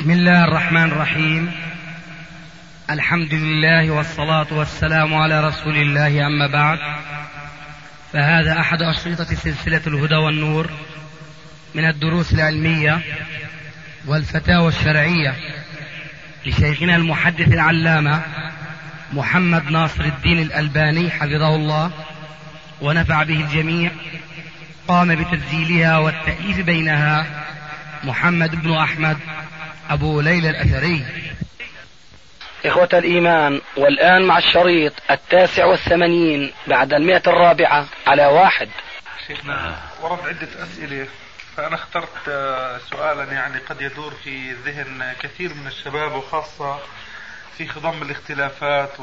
بسم الله الرحمن الرحيم. الحمد لله والصلاة والسلام على رسول الله، أما بعد، فهذا أحد أشرطة سلسلة الهدى والنور من الدروس العلمية والفتاوى الشرعية لشيخنا المحدث العلامة محمد ناصر الدين الألباني حفظه الله ونفع به الجميع. قام بتسجيلها والتأليف بينها محمد بن أحمد أبو ليلى الأثري. إخوة الإيمان، والآن مع الشريط 89 بعد 104 على 1. شيخنا، ورد عدة أسئلة، فأنا اخترت سؤالا يعني قد يدور في ذهن كثير من الشباب، وخاصة في خضم الاختلافات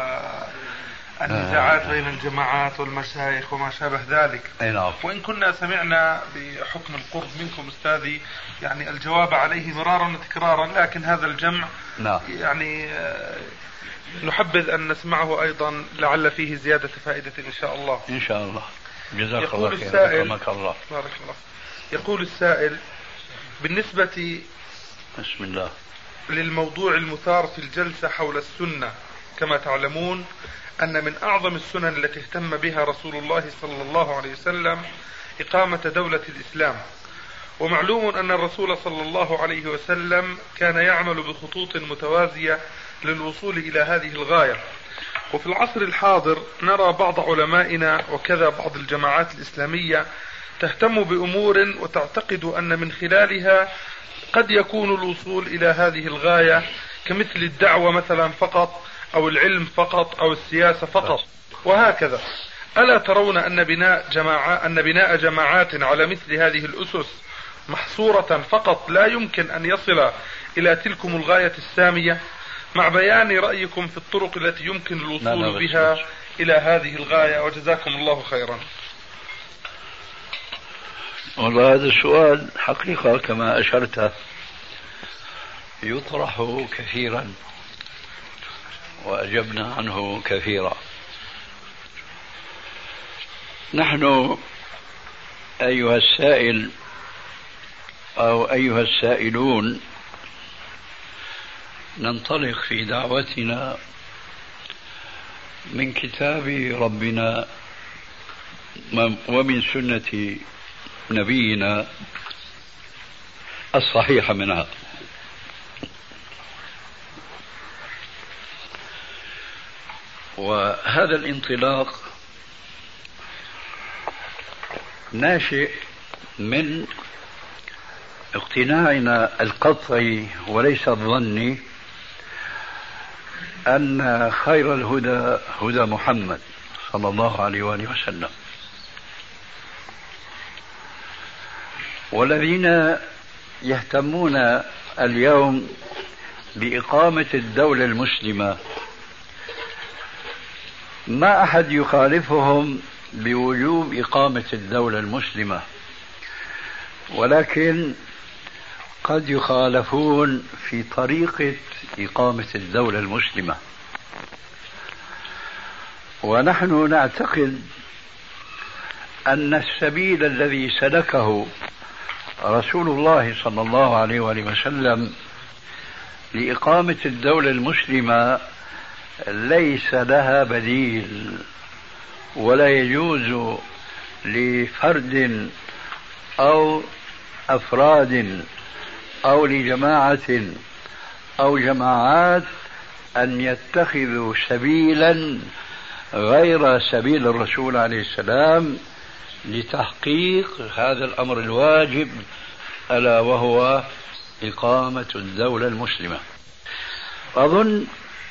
والنزاعات بين الجماعات والمشايخ وما شابه ذلك. وإن كنا سمعنا بحكم القرب منكم أستاذي يعني الجواب عليه مرارا وتكرارا، لكن هذا الجمع يعني نحبذ أن نسمعه أيضا، لعل فيه زيادة فائدة إن شاء الله. إن شاء الله. جزاك الله خير. الله. بارك الله. يقول السائل: بالنسبة بسم الله للموضوع المثار في الجلسة حول السنة، كما تعلمون أن من أعظم السنن التي اهتم بها رسول الله صلى الله عليه وسلم إقامة دولة الإسلام، ومعلوم أن الرسول صلى الله عليه وسلم كان يعمل بخطوط متوازية للوصول إلى هذه الغاية. وفي العصر الحاضر نرى بعض علمائنا وكذا بعض الجماعات الإسلامية تهتم بأمور وتعتقد أن من خلالها قد يكون الوصول إلى هذه الغاية، كمثل الدعوة مثلا فقط، أو العلم فقط، أو السياسة فقط، وهكذا. ألا ترون أن بناء جماعات على مثل هذه الأسس محصورة فقط لا يمكن أن يصل إلى تلكم الغاية السامية، مع بيان رأيكم في الطرق التي يمكن الوصول بها إلى هذه الغاية، وجزاكم الله خيرا. والله هذا السؤال حقيقة كما أشرت يطرح كثيرا، وأجبنا عنه كثيرا. نحن أيها السائل أو أيها السائلون ننطلق في دعوتنا من كتاب ربنا ومن سنة نبينا الصحيحة منها. وهذا الانطلاق ناشئ من اقتناعنا القطعي وليس الظني أن خير الهدى هدى محمد صلى الله عليه وآله وسلم، والذين يهتمون اليوم بإقامة الدولة المسلمة ما أحد يخالفهم بوجوب إقامة الدولة المسلمة، ولكن قد يخالفون في طريقة إقامة الدولة المسلمة. ونحن نعتقد أن السبيل الذي سلكه رسول الله صلى الله عليه وآله وسلم لإقامة الدولة المسلمة ليس لها بديل، ولا يجوز لفرد أو أفراد أو لجماعة أو جماعات أن يتخذوا سبيلا غير سبيل الرسول عليه السلام لتحقيق هذا الأمر الواجب، ألا وهو إقامة الدولة المسلمة. أظن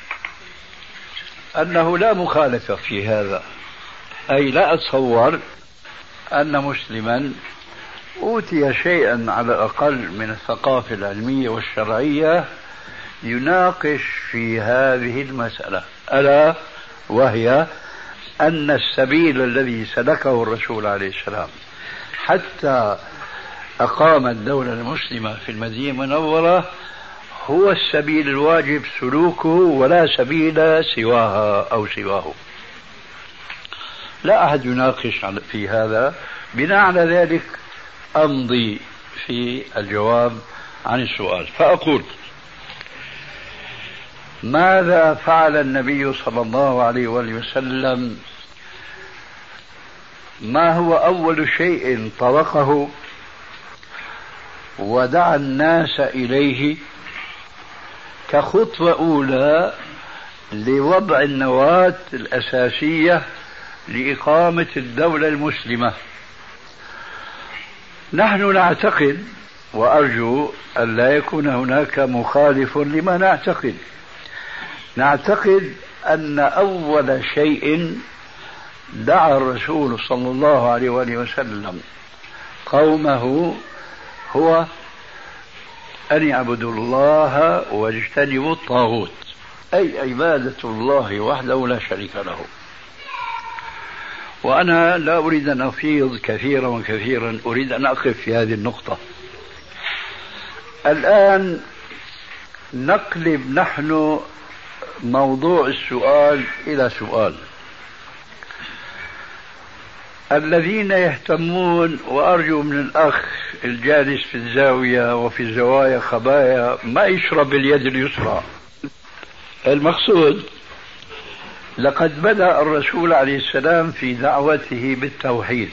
أنه لا مخالفة في هذا، أي لا أتصور أن مسلما أوتي شيئا على الأقل من الثقافة العلمية والشرعية يناقش في هذه المسألة، ألا وهي أن السبيل الذي سلكه الرسول عليه السلام حتى أقام الدولة المسلمة في المدينة المنورة هو السبيل الواجب سلوكه، ولا سبيل سواها أو سواه. لا أحد يناقش في هذا. بناء على ذلك أمضي في الجواب عن السؤال. فأقول: ماذا فعل النبي صلى الله عليه وآله وسلم؟ ما هو أول شيء طرقه ودعا الناس إليه كخطوة أولى لوضع النواة الأساسية لإقامة الدولة المسلمة؟ نحن نعتقد، وأرجو أن لا يكون هناك مخالف لما نعتقد أن أول شيء دعا الرسول صلى الله عليه وآله وسلم قومه هو أن يعبدوا الله واجتنبوا الطاغوت، أي عبادة الله وحده لا شريك له. وأنا لا أريد أن أفيض كثيرا، أريد أن أقف في هذه النقطة. الآن نقلب نحن موضوع السؤال إلى سؤال. الذين يهتمون، وأرجو من الأخ الجالس في الزاوية وفي الزوايا خبايا ما يشرب اليد اليسرى. المقصود: لقد بدأ الرسول عليه السلام في دعوته بالتوحيد،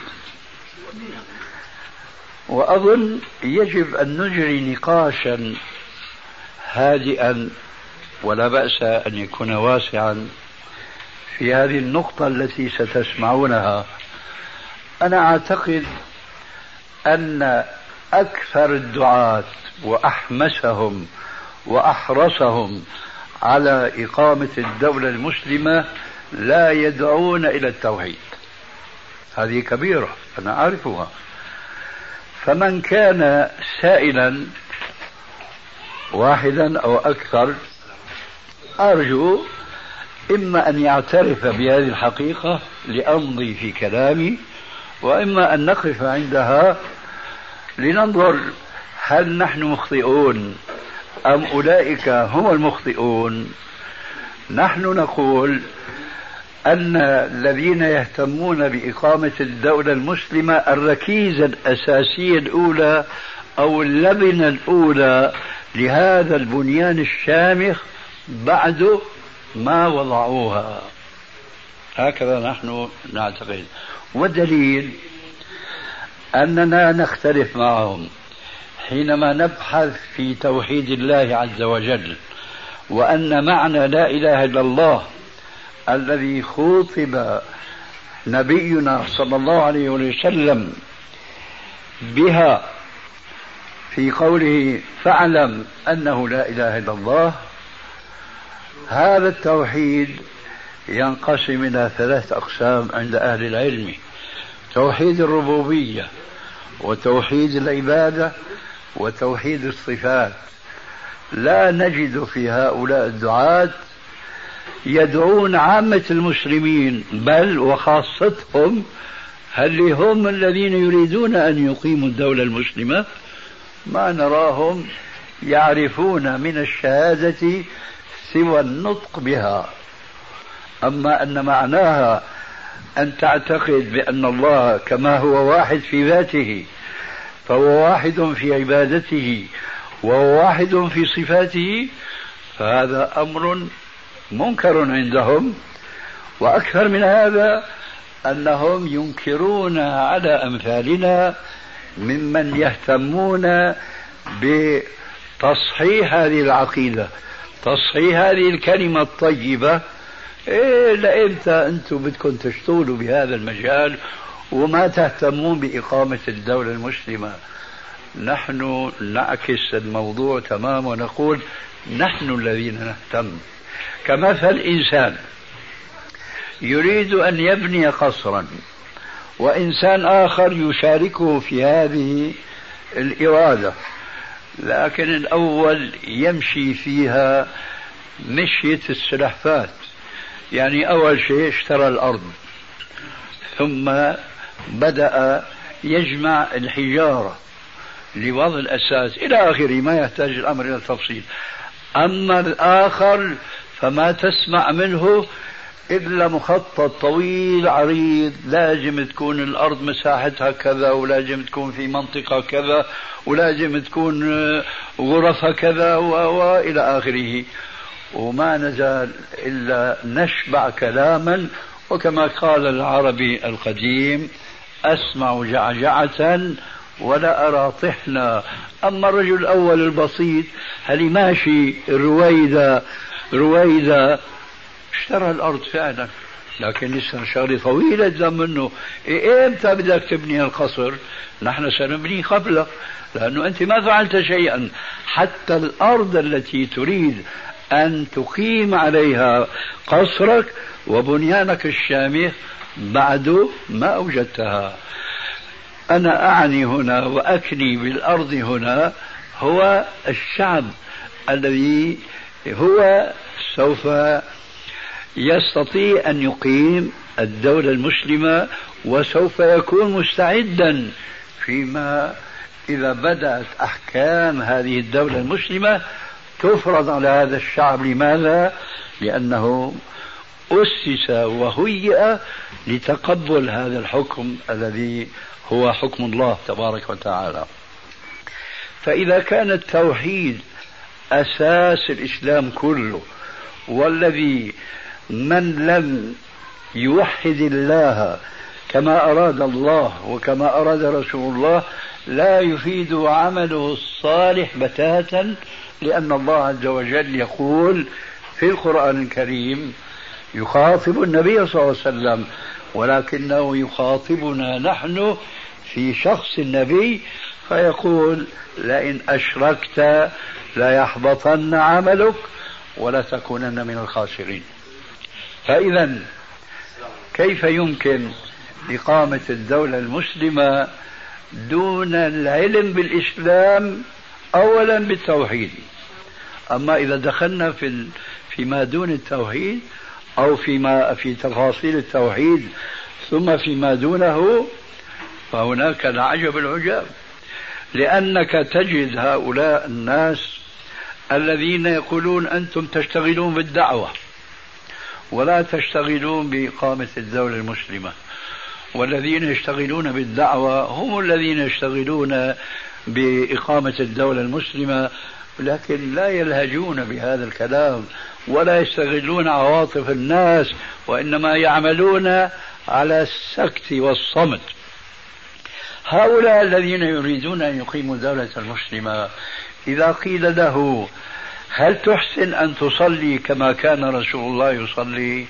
وأظن يجب أن نجري نقاشا هادئا ولا بأس أن يكون واسعا في هذه النقطة التي ستسمعونها. أنا أعتقد أن أكثر الدعاة وأحمسهم وأحرصهم على إقامة الدولة المسلمة لا يدعون إلى التوحيد. هذه كبيرة أنا أعرفها. فمن كان سائلا واحدا أو أكثر أرجو إما أن يعترف بهذه الحقيقة لأمضي في كلامي، وإما أن نقف عندها لننظر هل نحن مخطئون أم أولئك هم المخطئون. نحن نقول أن الذين يهتمون بإقامة الدولة المسلمة الركيزة الأساسية الأولى أو اللبنة الأولى لهذا البنيان الشامخ بعد ما وضعوها. هكذا نحن نعتقد. والدليل أننا نختلف معهم حينما نبحث في توحيد الله عز وجل، وأن معنى لا إله إلا الله الذي خوطب نبينا صلى الله عليه وسلم بها في قوله: فاعلم أنه لا إله إلا الله. هذا التوحيد ينقسم إلى 3 أقسام عند أهل العلم: توحيد الربوبية، وتوحيد العبادة، وتوحيد الصفات. لا نجد في هؤلاء الدعاة يدعون عامة المسلمين، بل وخاصتهم هل هم الذين يريدون أن يقيموا الدولة المسلمة ما نراهم يعرفون من الشهادة سوى النطق بها. أما أن معناها أن تعتقد بأن الله كما هو واحد في ذاته فهو واحد في عبادته وهو واحد في صفاته، فهذا أمر منكر عندهم. وأكثر من هذا أنهم ينكرون على أمثالنا ممن يهتمون بتصحيح هذه العقيدة، تصحيح هذه الكلمة الطيبة. لإمتى أنتم بدكم تشتغلوا بهذا المجال وما تهتمون بإقامة الدولة المسلمة؟ نحن نعكس الموضوع تماما ونقول نحن الذين نهتم. كمثل إنسان يريد أن يبني قصرا، وإنسان آخر يشاركه في هذه الإرادة، لكن الأول يمشي فيها مشية السلحفاة. يعني أول شيء اشترى الأرض، ثم بدأ يجمع الحجارة لوضع الأساس إلى آخره، ما يحتاج الأمر إلى التفصيل. أما الآخر فما تسمع منه إلا مخطط طويل عريض، لازم تكون الأرض مساحتها كذا، ولازم تكون في منطقة كذا، ولازم تكون غرفها كذا وإلى آخره. وما نزال إلا نشبع كلاما، وكما قال العربي القديم: أسمع جعجعة ولا أرى طحنا. أما الرجل الأول البسيط هل ماشي رويدا رويدا، اشترى الأرض فعلا، لكن لسه شغلة طويلة قدام منه. إمتى بدك تبني القصر؟ نحن سنبني قبلك، لأنه أنت ما فعلت شيئا. حتى الأرض التي تريد أن تقيم عليها قصرك وبنيانك الشامخ بعد ما أوجدتها. أنا أعني هنا وأكني بالأرض هنا هو الشعب الذي هو سوف يستطيع أن يقيم الدولة المسلمة، وسوف يكون مستعدا فيما إذا بدأت أحكام هذه الدولة المسلمة تفرض على هذا الشعب. لماذا؟ لأنه أسس وهيئ لتقبل هذا الحكم الذي هو حكم الله تبارك وتعالى. فإذا كان التوحيد أساس الإسلام كله، والذي من لم يوحد الله كما أراد الله وكما أراد رسول الله لا يفيد عمله الصالح بتاتا، لأن الله عز وجل يقول في القرآن الكريم يخاطب النبي صلى الله عليه وسلم، ولكنه يخاطبنا نحن في شخص النبي، فيقول: لئن أشركت ليحبطن عملك ولتكونن من الخاسرين. فإذا كيف يمكن إقامة الدولة المسلمة دون العلم بالإسلام؟ أولا بالتوحيد. أما إذا دخلنا فيما دون التوحيد أو في تفاصيل التوحيد ثم فيما دونه، فهناك العجب العجاب. لأنك تجد هؤلاء الناس الذين يقولون أنتم تشتغلون بالدعوة ولا تشتغلون بإقامة الدولة المسلمة، والذين يشتغلون بالدعوة هم الذين يشتغلون بإقامة الدولة المسلمة، لكن لا يلهجون بهذا الكلام ولا يستغلون عواطف الناس، وإنما يعملون على السكت والصمت. هؤلاء الذين يريدون أن يقيموا الدولة المسلمة إذا قيل له: هل تحسن أن تصلي كما كان رسول الله يصلي؟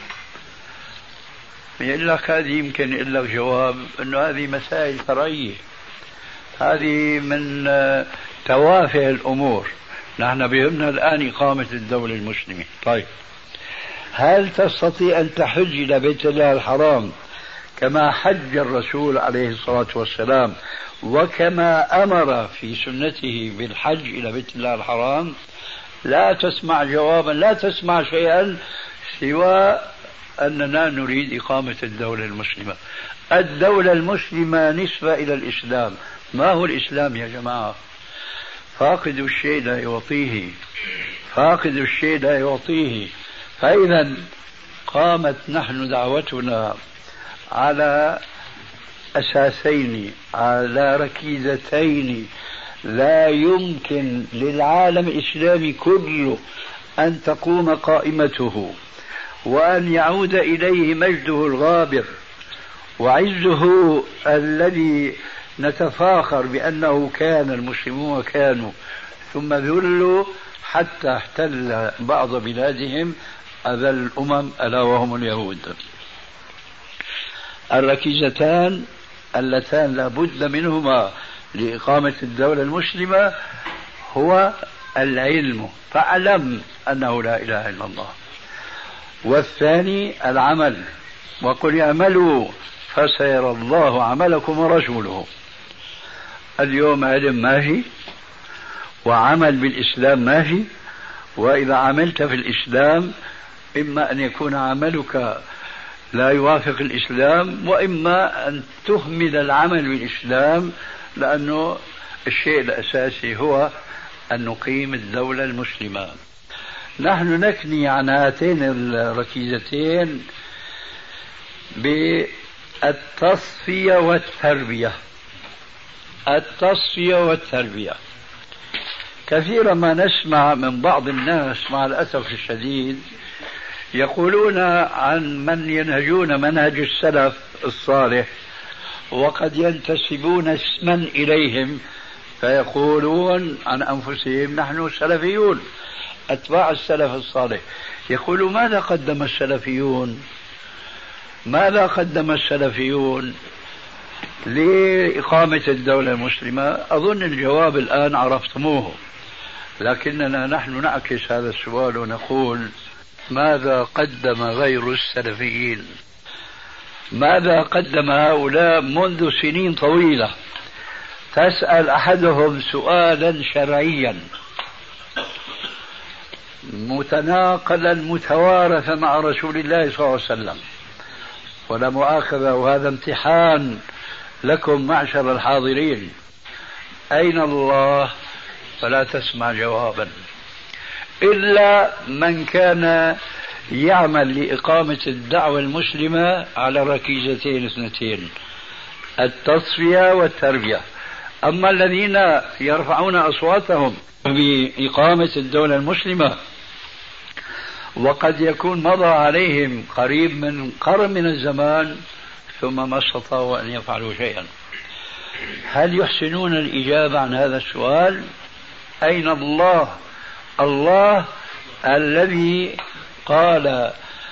يقول لك هذه يمكن يقول لك جواب أنه هذه مسائل فرعية، هذه من توافه الأمور، نحن بهمنا الآن إقامة الدولة المسلمة. طيب، هل تستطيع أن تحج إلى بيت الله الحرام كما حج الرسول عليه الصلاة والسلام وكما أمر في سنته بالحج إلى بيت الله الحرام؟ لا تسمع جوابا، لا تسمع شيئا سوى أننا نريد إقامة الدولة المسلمة. الدولة المسلمة نسبة إلى الإسلام. ما هو الإسلام يا جماعة؟ فاقد الشيء لا يعطيه، فاقد الشيء لا يعطيه. فإذا قامت نحن دعوتنا على أساسين، على ركيزتين لا يمكن للعالم الإسلامي كله أن تقوم قائمته وأن يعود إليه مجده الغابر وعزه الذي نتفاخر بأنه كان المسلمون كانوا، ثم ذلوا حتى احتل بعض بلادهم أذى الأمم ألا وهم اليهود. الركيزتان اللتان لا بد منهما لإقامة الدولة المسلمة هو العلم، فاعلم أنه لا إله إلا الله، والثاني العمل، وقل اعملوا فسيرى الله عملكم ورسوله. اليوم علم ماشي وعمل بالإسلام ماشي، وإذا عملت في الإسلام إما أن يكون عملك لا يوافق الإسلام، وإما أن تهمل العمل بالإسلام، لأنه الشيء الأساسي هو أن نقيم الدولة المسلمة. نحن نكني عن هاتين الركيزتين بالتصفية والتربية. التصفية والتربية كثيرا ما نسمع من بعض الناس مع الأسف الشديد يقولون عن من ينهجون منهج السلف الصالح وقد ينتسبون اسما إليهم فيقولون عن أنفسهم نحن سلفيون أتباع السلف الصالح. يقولوا ماذا قدم السلفيون؟ ماذا قدم السلفيون لإقامة الدولة المسلمة؟ أظن الجواب الآن عرفتموه، لكننا نحن نعكس هذا السؤال ونقول ماذا قدم غير السلفيين؟ ماذا قدم هؤلاء منذ سنين طويلة؟ تسأل أحدهم سؤالا شرعيا متناقلا متوارثا مع رسول الله صلى الله عليه وسلم، ولا مؤاخذة وهذا امتحان لكم معشر الحاضرين، أين الله؟ فلا تسمع جوابا إلا من كان يعمل لإقامة الدعوة المسلمة على ركيزتين اثنتين، التصفية والتربية. أما الذين يرفعون أصواتهم بإقامة الدولة المسلمة وقد يكون مضى عليهم قريب من قرن من الزمان ثم ما استطاعوا أن يفعلوا شيئا، هل يحسنون الإجابة عن هذا السؤال؟ أين الله؟ الله الذي قال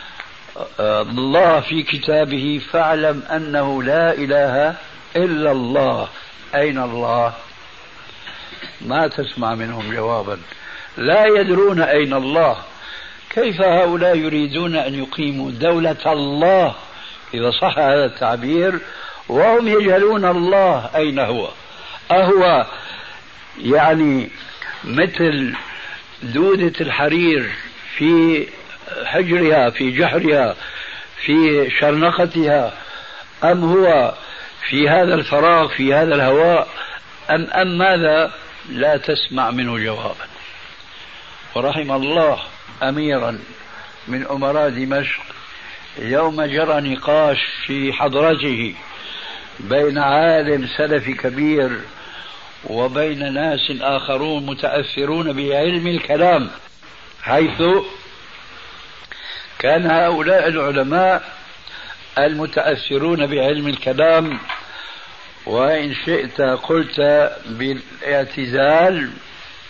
الله في كتابه فاعلم أنه لا إله إلا الله، أين الله؟ ما تسمع منهم جوابا، لا يدرون أين الله. كيف هؤلاء يريدون أن يقيموا دولة الله إذا صح هذا التعبير وهم يجهلون الله أين هو؟ أهو يعني مثل دودة الحرير في حجرها في جحرها في شرنقتها، أم هو في هذا الفراغ في هذا الهواء، أم ماذا؟ لا تسمع منه جوابا. ورحم الله أميرا من أمراء دمشق يوم جرى نقاش في حضرته بين عالم سلفي كبير وبين ناس آخرون متأثرون بعلم الكلام، حيث كان هؤلاء العلماء المتأثرون بعلم الكلام وإن شئت قلت بالاعتزال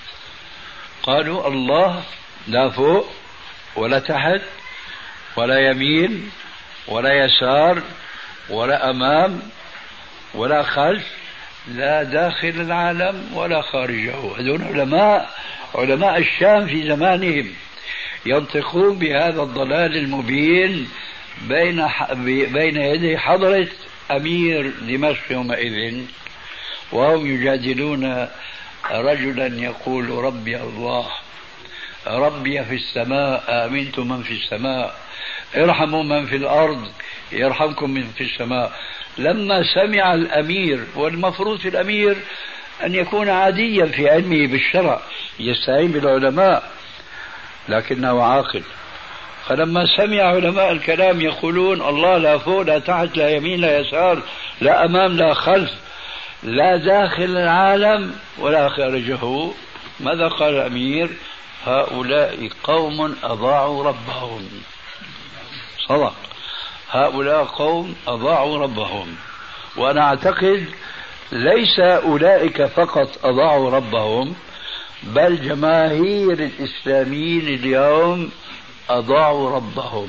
قالوا الله لا فوق ولا تحت ولا يمين ولا يسار ولا أمام ولا خلف، لا داخل العالم ولا خارجه. هذول علماء الشام في زمانهم ينطقون بهذا الضلال المبين بين يدي حضرة أمير دمشق يومئذ، وهم يجادلون رجلا يقول ربي الله، ربي في السماء آمنتم من في السماء، ارحموا من في الأرض يرحمكم من في السماء. لما سمع الأمير، والمفروض في الأمير أن يكون عاديا في علمه بالشرع يستعين بالعلماء لكنه عاقل، فلما سمع علماء الكلام يقولون الله لا فوق لا تحت لا يمين لا يسار لا أمام لا خلف لا داخل العالم ولا خارجه، ماذا قال الأمير؟ هؤلاء قوم أضاعوا ربهم. صدق، هؤلاء قوم أضاعوا ربهم. وأنا أعتقد ليس أولئك فقط أضاعوا ربهم، بل جماهير الإسلاميين اليوم أضاعوا ربهم.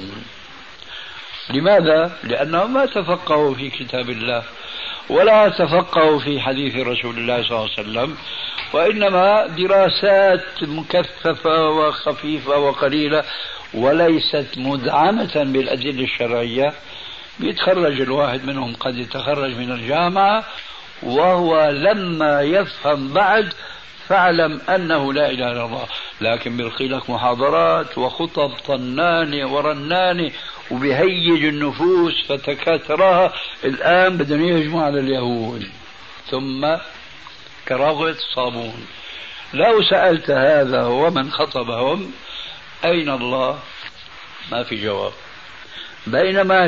لماذا؟ لأنهم ما تفقهوا في كتاب الله ولا تفقهوا في حديث رسول الله صلى الله عليه وسلم، وإنما دراسات مكثفة وخفيفة وقليلة وليست مدعمة بالأدلة الشرعية. بيتخرج الواحد منهم قد يتخرج من الجامعة وهو لما يفهم بعد فاعلم أنه لا إله إلا الله، لكن بيلقي لك محاضرات وخطب طنانة ورنانة وبيهيج النفوس فتكاثرها. الآن بدهم يهجموا على اليهود ثم كرغة صابون. لو سألت هذا ومن خطبهم أين الله؟ ما في جواب. بينما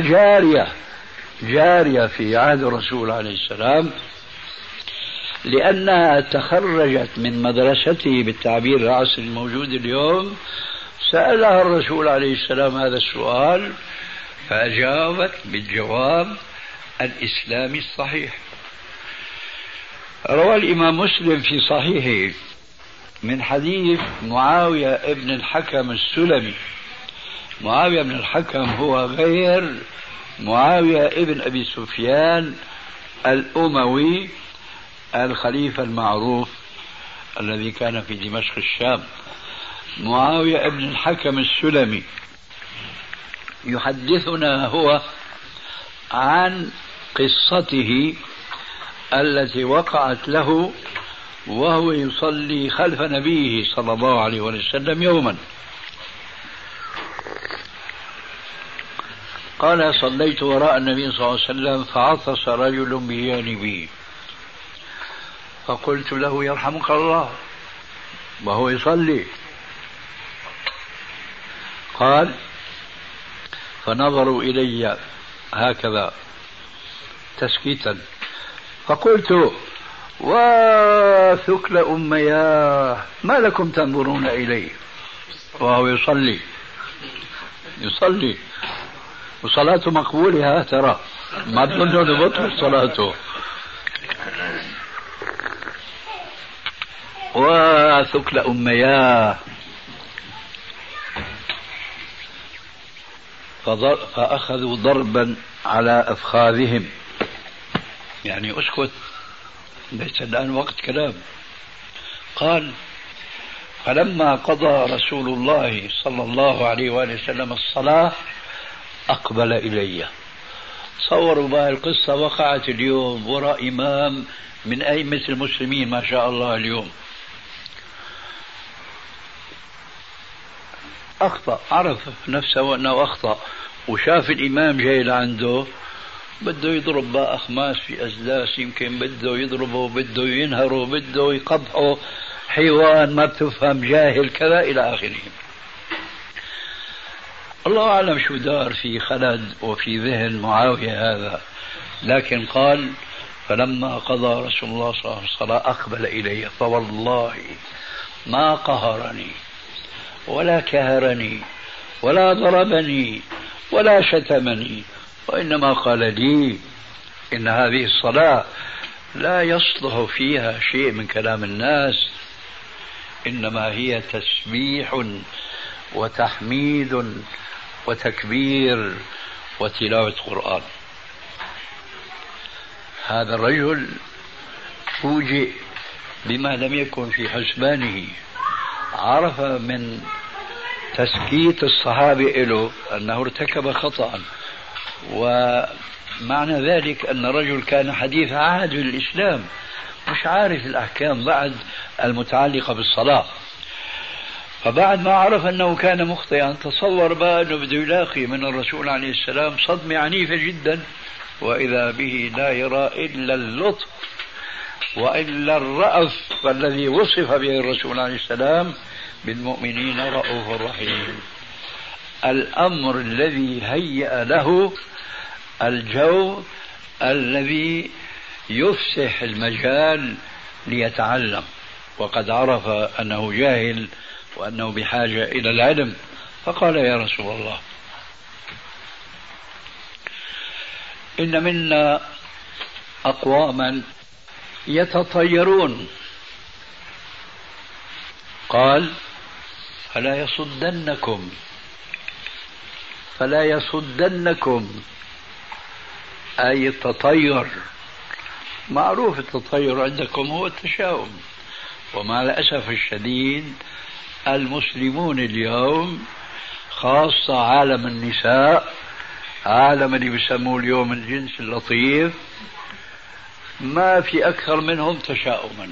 جارية في عهد الرسول عليه السلام لأنها تخرجت من مدرسته بالتعبير العصري الموجود اليوم، سألها الرسول عليه السلام هذا السؤال فأجابت بالجواب الإسلامي الصحيح. روى الإمام مسلم في صحيحه من حديث معاوية ابن الحكم السلمي. معاوية بن الحكم هو غير معاوية ابن أبي سفيان الأموي الخليفة المعروف الذي كان في دمشق الشام. معاوية ابن الحكم السلمي يحدثنا هو عن قصته التي وقعت له وهو يصلي خلف نبيه صلى الله عليه وسلم يوما. قال: صليت وراء النبي صلى الله عليه وسلم فعطس رجل بجانبي فقلت له: يرحمك الله، وهو يصلي. قال: فنظروا إلي هكذا تسكيتا فقلت: وثكل أمياه ما لكم تنظرون إليه وهو يصلي وصلاته مقبولة، ترى ما تظنوا بطل صلاته. وثكل أمياه. فأخذوا ضربا على أفخاذهم، يعني اسكت ليس الآن وقت كلام. قال: فلما قضى رسول الله صلى الله عليه وآله وسلم الصلاة أقبل إلي. تصوروا بقى القصة وقعت اليوم وراء إمام من أئمة المسلمين ما شاء الله اليوم. أخطأ، عرف نفسه أنه أخطأ، وشاف الإمام جاي لعنده بده يضرب بقى أخماس في أسداس، يمكن بده يضربه، بده ينهره، بده يقبحه، حيوان ما بتفهم، جاهل، كذا إلى آخره. الله أعلم شو دار في خلد وفي ذهن معاوية هذا، لكن قال: فلما قضى رسول الله صلى الله عليه وسلم أقبل إلي فوالله ما قهرني ولا كهرني ولا ضربني ولا شتمني، وإنما قال لي: إن هذه الصلاة لا يصلح فيها شيء من كلام الناس، إنما هي تسبيح وتحميد وتكبير وتلاوة قرآن. هذا الرجل فوجئ بما لم يكن في حسبانه، عرف من تسكيت الصحابة له أنه ارتكب خطأ، ومعنى ذلك أن الرجل كان حديث عهد بالإسلام، مش عارف الأحكام بعد المتعلقة بالصلاة. فبعد ما عرف أنه كان مخطئا تصور بقى أنه بده يلاقي من الرسول عليه السلام صدمة عنيفة جدا، وإذا به لا يرى إلا اللطف وإلا الرأف الذي وصف به الرسول عليه السلام: بالمؤمنين رؤوف رحيم. الأمر الذي هيأ له الجو الذي يفسح المجال ليتعلم، وقد عرف أنه جاهل وأنه بحاجة إلى العلم، فقال: يا رسول الله، إن منا أقواما يتطيرون. قال: فلا يصدنكم أي التطير. معروف التطير عندكم هو التشاؤم، ومع الأسف الشديد المسلمون اليوم خاصة عالم النساء، عالم اللي بيسموه اليوم الجنس اللطيف، ما في أكثر منهم تشاؤما.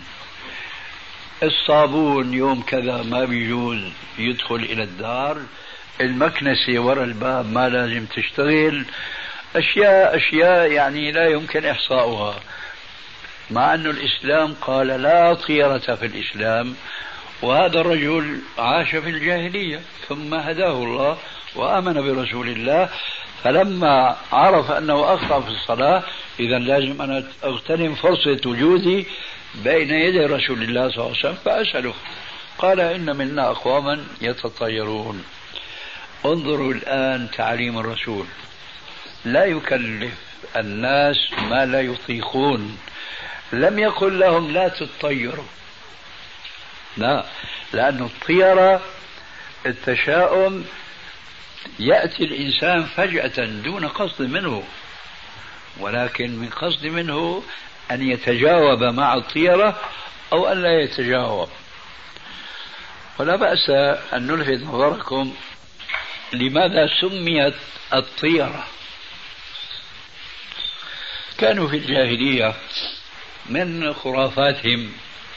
الصابون يوم كذا ما بيجوز يدخل إلى الدار، المكنسة وراء الباب ما لازم تشتغل، أشياء يعني لا يمكن إحصاؤها، مع أن الإسلام قال لا طيرة في الإسلام، وهذا الرجل عاش في الجاهلية ثم هداه الله وآمن برسول الله، فلما عرف أنه أخطأ في الصلاة إذا لازم أن أغتنم فرصة وجودي بين يدي رسول الله صلى الله عليه وسلم فأسأله. قال إن منا أقواما يتطيرون. انظروا الآن تعليم الرسول، لا يكلف الناس ما لا يطيقون، لم يقل لهم لا تطيروا، لا، لأن الطيرة التشاؤم يأتي الإنسان فجأة دون قصد منه، ولكن من قصد منه أن يتجاوب مع الطيرة أو أن لا يتجاوب. ولا بأس أن نلفت نظركم لماذا سميت الطيرة. كانوا في الجاهلية من خرافاتهم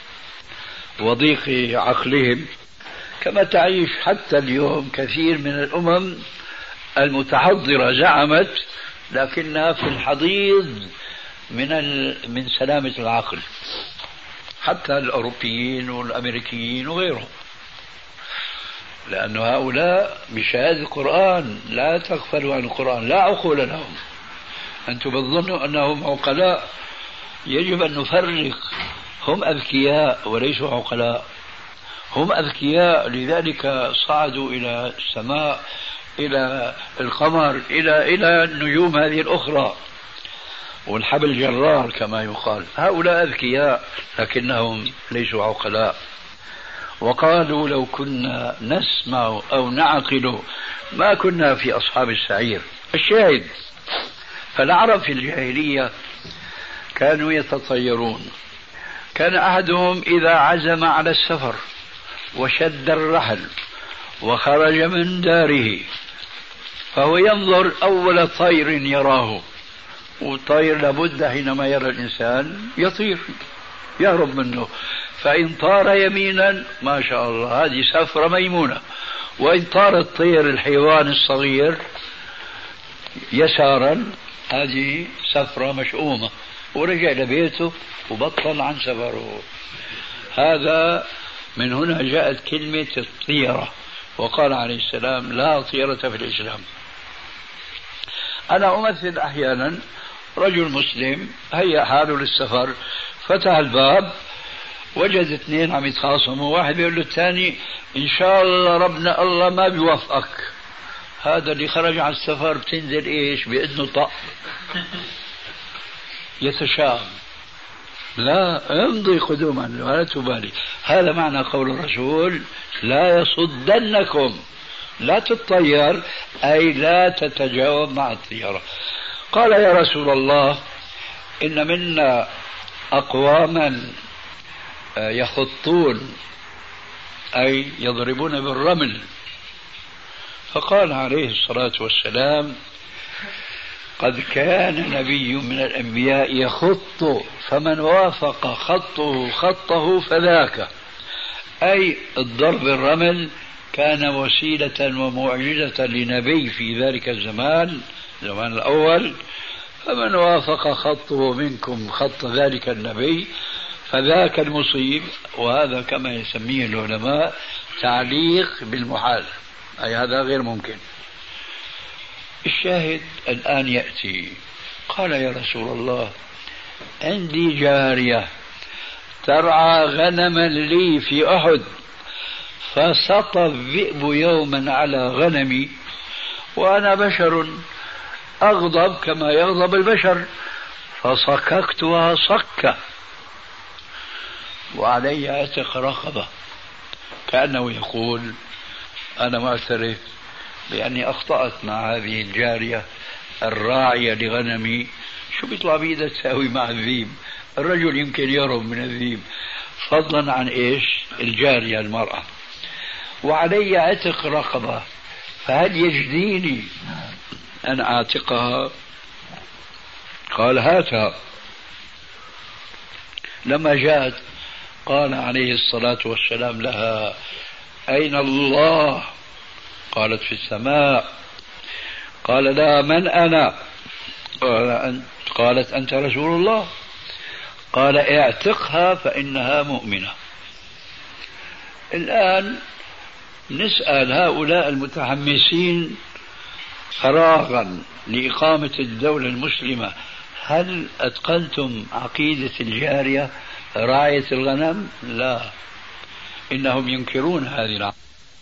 وضيق عقلهم كما تعيش حتى اليوم كثير من الأمم المتحضرة زعمت، لكنها في الحضيض من سلامة العقل، حتى الأوروبيين والأمريكيين وغيرهم، لأن هؤلاء بشهادة القرآن لا تغفلوا عن القرآن، لا عقول لهم. أنتم بتظنوا أنهم عقلاء، يجب أن نفرق، هم أذكياء وليسوا عقلاء، هم أذكياء لذلك صعدوا إلى السماء، إلى القمر، إلى النجوم هذه الأخرى والحبل الجرار كما يقال. هؤلاء أذكياء لكنهم ليسوا عقلاء. وقالوا لو كنا نسمع أو نعقل ما كنا في أصحاب السعير. الشاهد، فالعرب في الجاهلية كانوا يتطيرون. كان أحدهم إذا عزم على السفر وشد الرحل وخرج من داره فهو ينظر أول طير يراه، والطير لابد حينما يرى الإنسان يطير يهرب منه، فإن طار يمينا ما شاء الله هذه سفرة ميمونة، وإن طار الطير الحيوان الصغير يسارا هذه سفرة مشؤومة، ورجع لبيته وبطل عن سفره. هذا من هنا جاءت كلمة الطيرة، وقال عليه السلام لا طيرة في الإسلام. أنا أمثل أحيانا رجل مسلم هيأ حاله للسفر، فتح الباب وجد اثنين عم يتخاصموا، واحد بيقول له الثاني إن شاء الله ربنا الله ما بيوفقك. هذا اللي خرج على السفر بتنزل إيش بإذنه طق يتشائم، لا امضي قدوما ولا تبالي. هذا معنى قول الرسول لا يصدنكم، لا تطير أي لا تتجاوب مع الطيرة. قال يا رسول الله إن منا أقواما يخطون أي يضربون بالرمل. فقال عليه الصلاة والسلام قد كان نبي من الأنبياء يخط فمن وافق خطه فذاك، أي الضرب الرمل كان وسيلة ومعجزة لنبي في ذلك الزمان الأول، فمن وافق خطه منكم خط ذلك النبي فذاك المصيب. وهذا كما يسميه العلماء تعليق بالمحال، أي هذا غير ممكن. الشاهد الآن يأتي قال يا رسول الله عندي جارية ترعى غنما لي في أحد، فسطى الذئب يوما على غنمي وأنا بشر أغضب كما يغضب البشر، فصككتها صكة وعلي عتق رقبة. كأنه يقول أنا معترف بأني أخطأت مع هذه الجارية الراعية لغنمي، شو بيطلع بإيدها تساوي مع الذيب؟ الرجل يمكن يهرب من الذيب، فضلا عن إيش الجارية المرأة. وعلي عتق رقبة، فهل يجديني أن أعتقها؟ قال هاتها. لما جاءت قال عليه الصلاة والسلام لها أين الله؟ قالت في السماء. قال لا من أنا؟ قالت أنت رسول الله. قال اعتقها فإنها مؤمنة. الآن نسأل هؤلاء المتحمسين فراغا لإقامة الدولة المسلمة: هل أتقنتم عقيدة الجارية راعية الغنم؟ لا، إنهم ينكرون هذه العقيدة.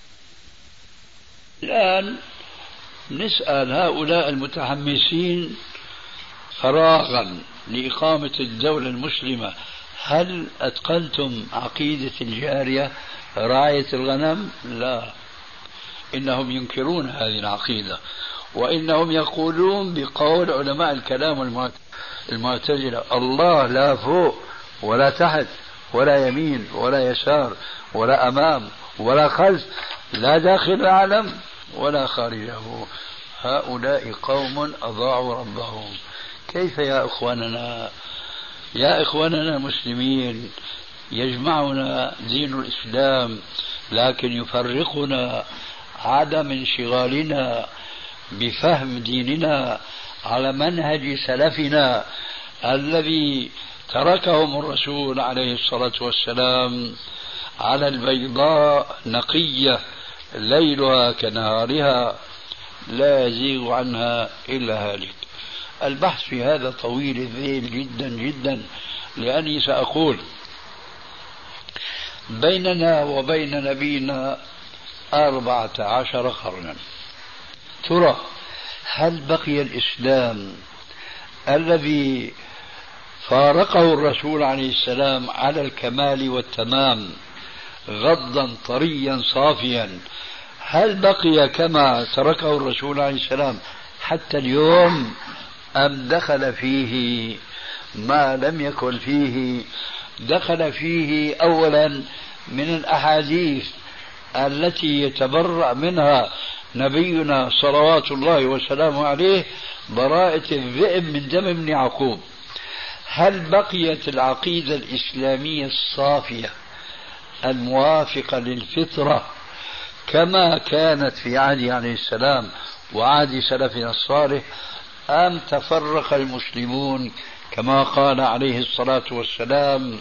الآن نسأل هؤلاء المتحمسين فراغا لإقامة الدولة المسلمة: هل أتقنتم عقيدة الجارية راعية الغنم؟ لا، إنهم ينكرون هذه العقيدة، وإنهم يقولون بقول علماء الكلام المعتزلة: الله لا فوق ولا تحت ولا يمين ولا يسار ولا أمام ولا خلف، لا داخل العالم ولا خارجه. هؤلاء قوم أضاعوا ربهم. كيف يا إخواننا، يا إخواننا المسلمين، يجمعنا دين الإسلام لكن يفرقنا عدم انشغالنا بفهم ديننا على منهج سلفنا الذي تركهم الرسول عليه الصلاة والسلام على البيضاء نقية ليلها كنهارها لا يزيغ عنها إلا هالك. البحث في هذا طويل الذيل جدا جدا، لأني سأقول: بيننا وبين نبينا 14 قرنا، ترى هل بقي الإسلام الذي فارقه الرسول عليه السلام على الكمال والتمام غضا طريا صافيا، هل بقي كما تركه الرسول عليه السلام حتى اليوم، أم دخل فيه ما لم يكن فيه؟ دخل فيه أولا من الأحاديث التي يتبرأ منها نبينا صلوات الله وسلامه عليه براءة الذئب من دم ابن يعقوب. هل بقيت العقيدة الإسلامية الصافية الموافقة للفطرة كما كانت في عهده عليه السلام وعهد سلفنا الصالح، أم تفرق المسلمون كما قال عليه الصلاة والسلام: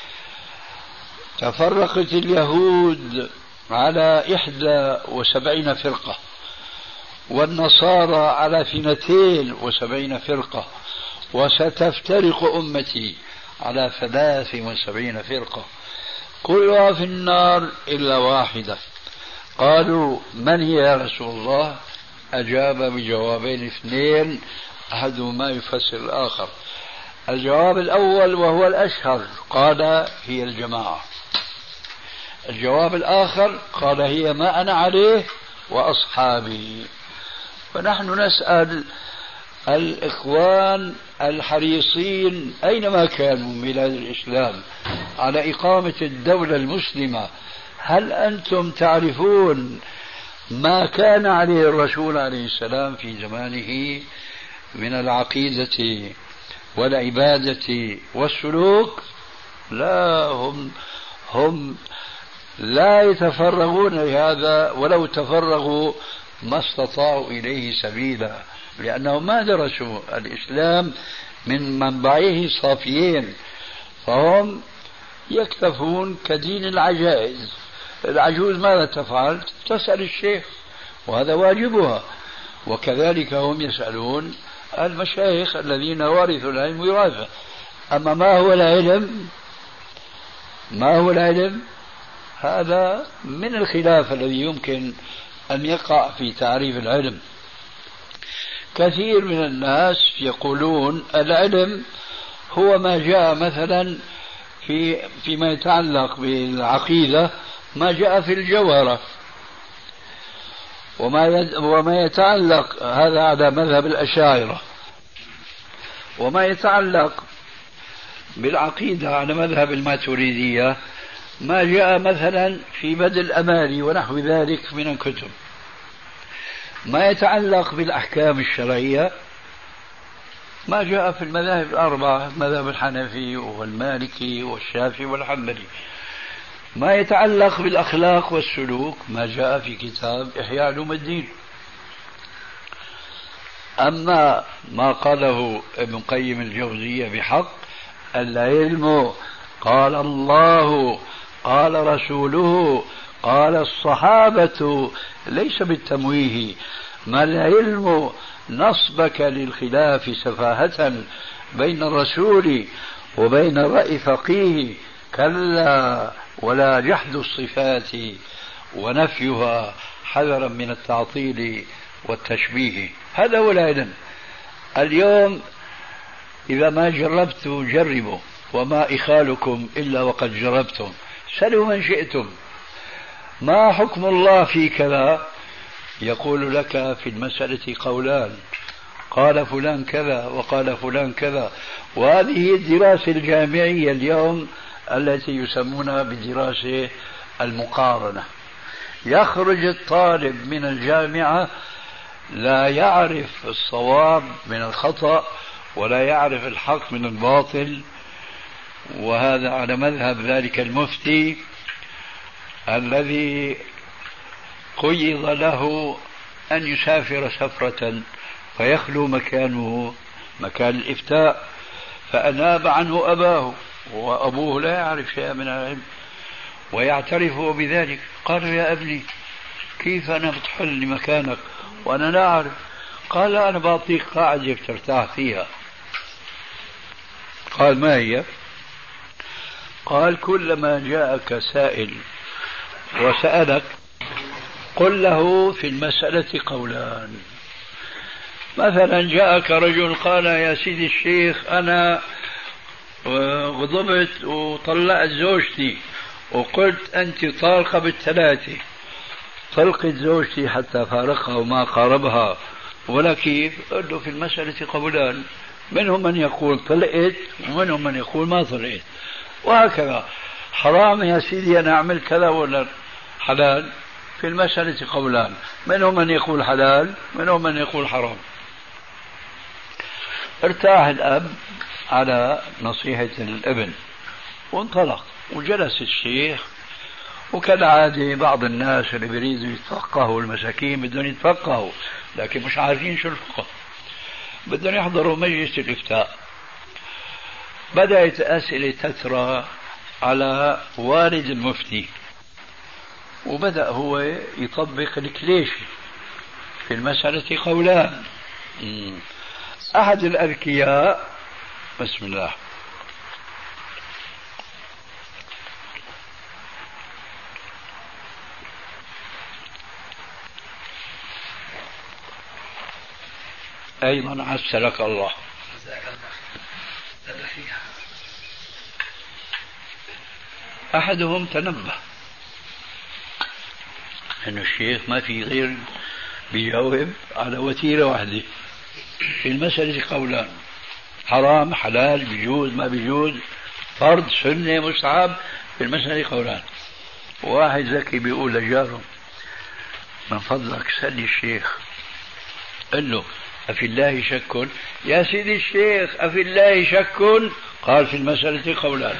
تفرقت اليهود على 71 فرقة، والنصارى على 72 فرقة، وستفترق أمتي على 73 فرقة، كلها في النار إلا واحدة. قالوا: من هي يا رسول الله؟ أجاب بجوابين اثنين أحدهما يفسر الآخر. الجواب الأول وهو الأشهر قال: هي الجماعة. الجواب الآخر قال: هي ما أنا عليه وأصحابي. فنحن نسأل الإخوان الحريصين أينما كانوا من بلاد الإسلام على إقامة الدولة المسلمة: هل أنتم تعرفون ما كان عليه الرسول عليه السلام في زمانه من العقيدة والعبادة والسلوك؟ لا، هم لا يتفرغون لهذا، ولو تفرغوا ما استطاعوا إليه سبيلا، لأنهم ما درسوا الإسلام من منبعه صافيين، فهم يكتفون كدين العجائز. العجوز ماذا تفعل؟ تسأل الشيخ، وهذا واجبها. وكذلك هم يسألون المشايخ الذين ورثوا العلم وراثة. أما ما هو العلم؟ ما هو العلم؟ هذا من الخلاف الذي يمكن أن يقع في تعريف العلم. كثير من الناس يقولون العلم هو ما جاء مثلا فيما يتعلق بالعقيدة، ما جاء في الجوهرة، وما يتعلق، هذا على مذهب الأشاعرة، وما يتعلق بالعقيدة على مذهب الماتريدية ما جاء مثلا في بدء الأمالي ونحو ذلك من الكتب. ما يتعلق بالأحكام الشرعية ما جاء في المذاهب الأربعة، المذهب الحنفي والمالكي والشافعي والحنبلي. ما يتعلق بالأخلاق والسلوك ما جاء في كتاب إحياء علوم الدين. أما ما قاله ابن قيم الجوزية بحق: العلم قال الله قال رسوله قال الصحابة ليس بالتمويه، ما العلم نصبك للخلاف سفاهة بين الرسول وبين رأي فقيه، كلا ولا جحد الصفات ونفيها حذرا من التعطيل والتشبيه. هذا هو العلم. اليوم إذا ما جربت جربوا، وما إخالكم إلا وقد جربتم، سلوا من شئتم. ما حكم الله في كذا؟ يقول لك في المسألة قولان، قال فلان كذا وقال فلان كذا. وهذه الدراسة الجامعية اليوم التي يسمونها بالدراسة المقارنة. يخرج الطالب من الجامعة لا يعرف الصواب من الخطأ ولا يعرف الحق من الباطل، وهذا على مذهب ذلك المفتي الذي قيض له أن يسافر سفرة فيخلو مكانه مكان الإفتاء، فأناب عنه أباه، وأبوه لا يعرف شيئا من العلم ويعترف بذلك. قال يا ابني كيف أنا بتحل لي مكانك وأنا لا أعرف؟ قال أنا بعطيك قاعدة ترتاح فيها. قال ما هي؟ قال كلما جاءك سائل وسألك قل له في المسألة قولان. مثلا جاءك رجل قال يا سيدي الشيخ أنا غضبت وطلعت زوجتي وقلت أنت طالقة بالثلاثة، طلقت زوجتي حتى فارقها وما قاربها ولا كيف؟ قل له في المسألة قولان، منهم من يقول طلقت ومنهم من يقول ما طلقت، وهكذا. حرام يا سيدي أنا أعمل كذا ولا حلال؟ في المسألة قولان، منهم من يقول حلال منهم من يقول حرام. ارتاح الأب على نصيحة الابن وانطلق، وجلس الشيخ. وكالعادة بعض الناس اللي بيريدوا يتفقهوا، المساكين بدهم يتفقهوا لكن مش عارفين شو الفقه، بدهم يحضروا مجلس الإفتاء. بدأت أسئلة تترى على والد المفتي، وبدأ هو يطبق الكليشي في المسألة قولان. أحد الأذكياء بسم الله أيضا عسلك الله. أحدهم تنبه أن الشيخ ما في غير بيجاوب على وتيرة واحدة في المسألة قولان، حرام حلال بيجوز ما بيجوز، فرض سنة مستحب، في المسألة قولان. واحد ذكي بيقول لجاره من فضلك سألي الشيخ، قال له أفي الله شك؟ يا سيدي الشيخ أفي الله شك؟ قال في المسألة قولان.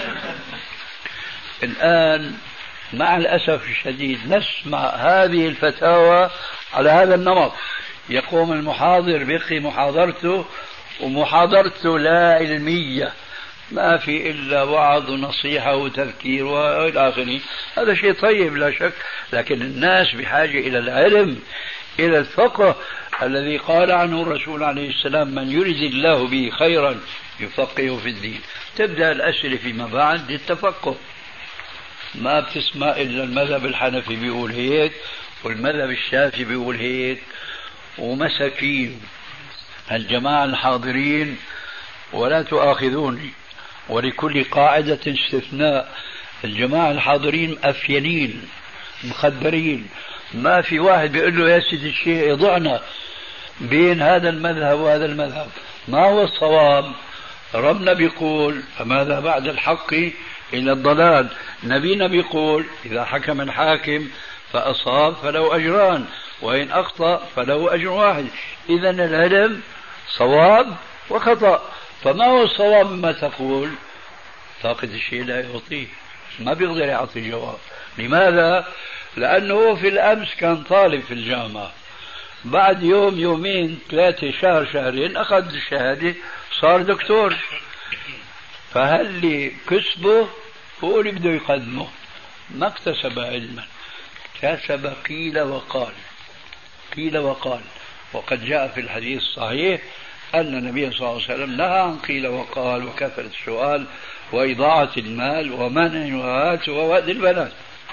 الآن مع الأسف الشديد نسمع هذه الفتاوى على هذا النمط. يقوم المحاضر بيقي محاضرته ومحاضرته لا علمية، ما في إلا وعظ ونصيحة وتذكير وإلى آخره. هذا شيء طيب لا شك، لكن الناس بحاجة إلى العلم، إلى الفقه الذي قال عنه الرسول عليه السلام من يرد الله به خيرا يفقهه في الدين. تبدأ الأسئلة فيما بعد للتفقه. ما بتسمع إلا المذهب الحنفي بيقول هيك والمذهب الشافعي بيقول هيك، ومساكين الجماعة الحاضرين ولا تؤاخذوني، ولكل قاعدة استثناء. الجماعة الحاضرين مأفينين مخدرين، ما في واحد بيقول له يا سيدي الشيخ يضعنا بين هذا المذهب وهذا المذهب، ما هو الصواب؟ ربنا بيقول فماذا بعد الحق إلى الضلال، نبينا بيقول إذا حكم الحاكم فأصاب فله أجران وإن أخطأ فله أجر واحد. إذا العلم صواب وخطأ، فما هو الصواب مما تقول؟ طاقة الشيء لا يعطيه، ما بيقدر يعطي جواب. لماذا؟ لأنه في الأمس كان طالب في الجامعة، بعد يوم يومين ثلاثة شهر شهرين أخذ الشهادة صار دكتور، فهل اللي كسبه هو اللي بده يقدمه. ما اكتسب علما، اكتسب قيل وقال. قيل وقال. وقد جاء في الحديث الصحيح أن النبي صلى الله عليه وسلم نهى عن قيل وقال وكثرة السؤال وإضاعة المال ومنع الوهات ووأد البنات.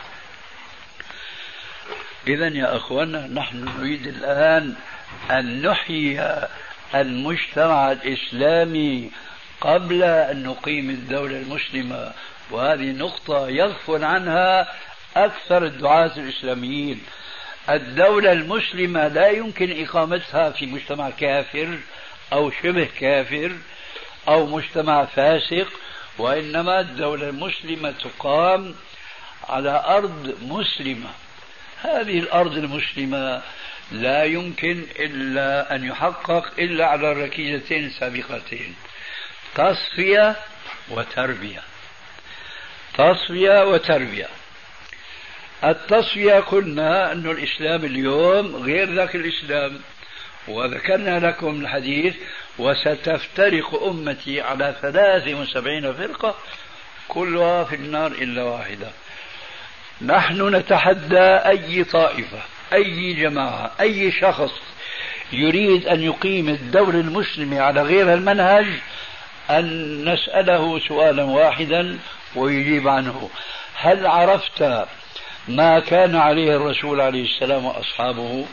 إذا يا أخوانا، نحن نريد الآن أن نحيي المجتمع الإسلامي قبل أن نقيم الدولة المسلمة، وهذه نقطة يغفل عنها أكثر الدعاة الإسلاميين. الدولة المسلمة لا يمكن إقامتها في مجتمع كافر أو شبه كافر أو مجتمع فاسق، وإنما الدولة المسلمة تقام على أرض مسلمة. هذه الأرض المسلمة لا يمكن إلا أن يحقق إلا على الركيزتين السابقتين: تصفية وتربية. تصفية وتربية. التصفية قلنا أن الإسلام اليوم غير ذاك الإسلام، وذكرنا لكم الحديث: وستفترق أمتي على 73 فرقة كلها في النار إلا واحدة. نحن نتحدى أي طائفة، أي جماعة، أي شخص يريد أن يقيم الدولة المسلمة على غير المنهج أن نسأله سؤالا واحدا ويجيب عنه: هل عرفت ما كان عليه الرسول عليه السلام وأصحابه؟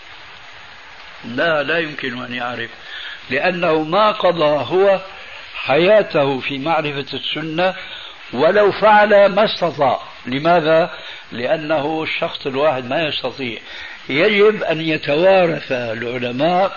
لا يمكن أن يعرف، لأنه ما قضى هو حياته في معرفة السنة، ولو فعل ما استطاع. لماذا؟ لأنه الشخص الواحد ما يستطيع. يجب أن يتوارث العلماء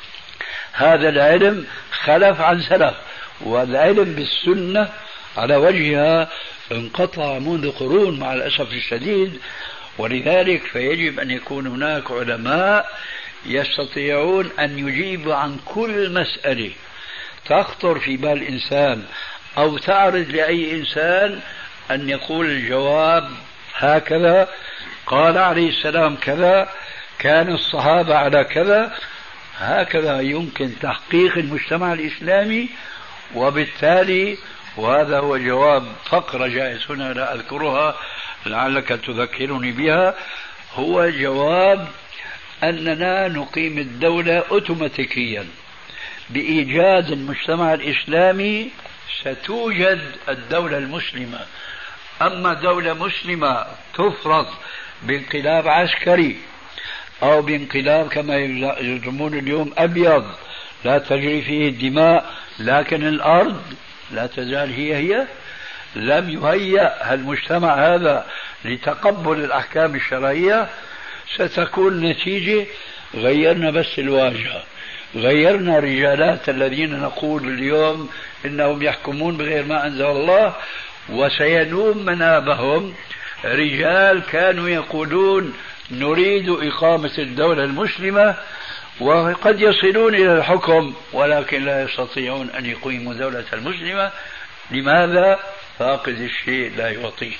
هذا العلم خلف عن سلف، والعلم بالسنة على وجهها انقطع منذ قرون مع الأسف الشديد. ولذلك فيجب أن يكون هناك علماء يستطيعون أن يجيبوا عن كل مسألة تخطر في بال إنسان أو تعرض لأي إنسان، أن يقول الجواب هكذا، قال عليه السلام كذا، كان الصحابة على كذا. هكذا يمكن تحقيق المجتمع الإسلامي. وبالتالي، وهذا هو جواب فقرة جائز هنا لا أذكرها لعلك تذكرني بها، هو جواب أننا نقيم الدولة أوتوماتيكيا. بإيجاد المجتمع الإسلامي ستوجد الدولة المسلمة. أما دولة مسلمة تفرض بانقلاب عسكري أو بانقلاب كما يزعمون اليوم أبيض لا تجري فيه الدماء، لكن الأرض لا تزال هي، لم يهيأ المجتمع هذا لتقبل الأحكام الشرعية، ستكون نتيجة غيرنا بس الواجهة، غيرنا رجالات الذين نقول اليوم إنهم يحكمون بغير ما أنزل الله، وسينوم منابهم رجال كانوا يقولون نريد إقامة الدولة المسلمة، وقد يصلون إلى الحكم ولكن لا يستطيعون أن يقيموا دولة المسلمة. لماذا؟ فاقد الشيء لا يعطيه.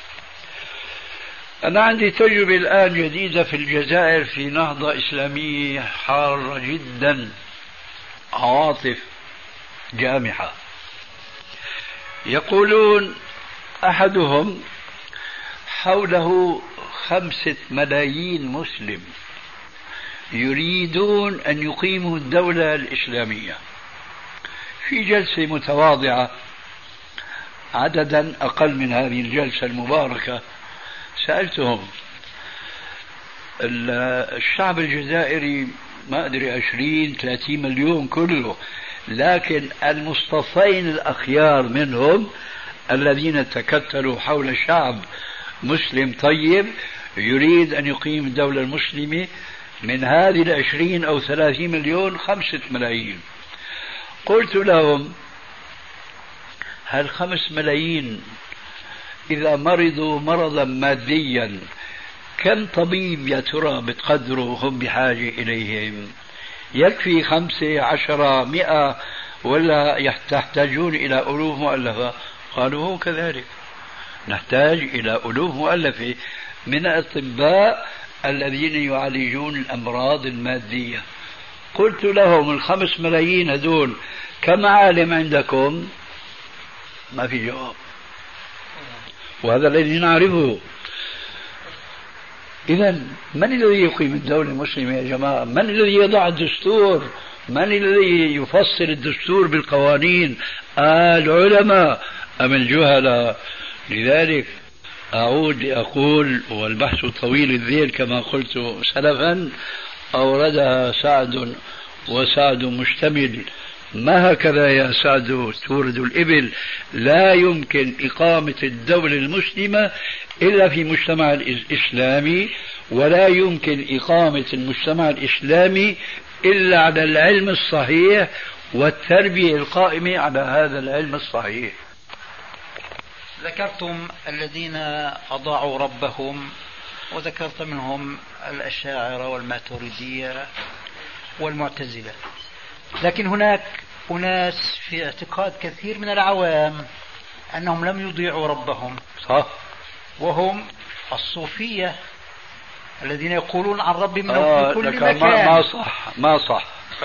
أنا عندي تجربة الآن جديدة في الجزائر في نهضة إسلامية حارة جدا، عواطف جامحة. يقولون أحدهم حوله 5 ملايين مسلم يريدون أن يقيموا الدولة الإسلامية. في جلسة متواضعة عددا أقل من هذه الجلسة المباركة سألتهم: الشعب الجزائري ما أدري 20-30 مليون كله، لكن المصطفين الأخيار منهم الذين تكتلوا حول شعب مسلم طيب يريد أن يقيم الدولة المسلمة، من هذه 20 أو 30 مليون 5 ملايين. قلت لهم: هل 5 ملايين إذا مرضوا مرضا ماديا كم طبيب يا ترى بتقدروا هم بحاجة إليهم؟ يكفي 5 10 100 ولا تحتاجون إلى ألوف مؤلفة؟ قالوا هو كذلك، نحتاج إلى ألوف مؤلفة من الأطباء الذين يعالجون الأمراض المادية. قلت لهم: 5 ملايين هدول كم عالم عندكم؟ ما في جواب. وهذا الذي نعرفه. إذا من الذي يقيم الدولة المسلمة يا جماعة؟ من الذي يضع الدستور؟ من الذي يفصل الدستور بالقوانين؟ العلماء أم الجهلاء؟ لذلك أعود لأقول، والبحث طويل الذيل كما قلت سلفا، أوردها سعد وسعد مشتمل. ما هكذا يا سعد تورد الإبل؟ لا يمكن إقامة الدولة المسلمة إلا في مجتمع الإسلامي، ولا يمكن إقامة المجتمع الإسلامي إلا على العلم الصحيح والتربية القائمة على هذا العلم الصحيح. ذكرتم الذين أضاعوا ربهم، وذكرت منهم الأشاعرة والماتريدية والمعتزلة، لكن هناك أناس في اعتقاد كثير من العوام أنهم لم يضيعوا ربهم، صح، وهم الصوفية الذين يقولون عن ربهم في كل مكان. ما صح